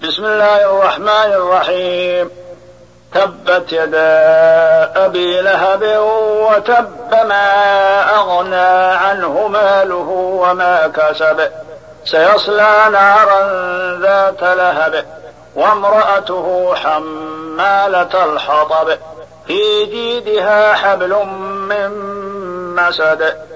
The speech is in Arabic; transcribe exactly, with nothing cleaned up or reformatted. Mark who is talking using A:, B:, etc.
A: بسم الله الرحمن الرحيم. تبت يدا أبي لهب وتب ما أغنى عنه ماله وما كسب سيصلى نارا ذات لهب وامرأته حمالة الحطب في جيدها حبل من مسد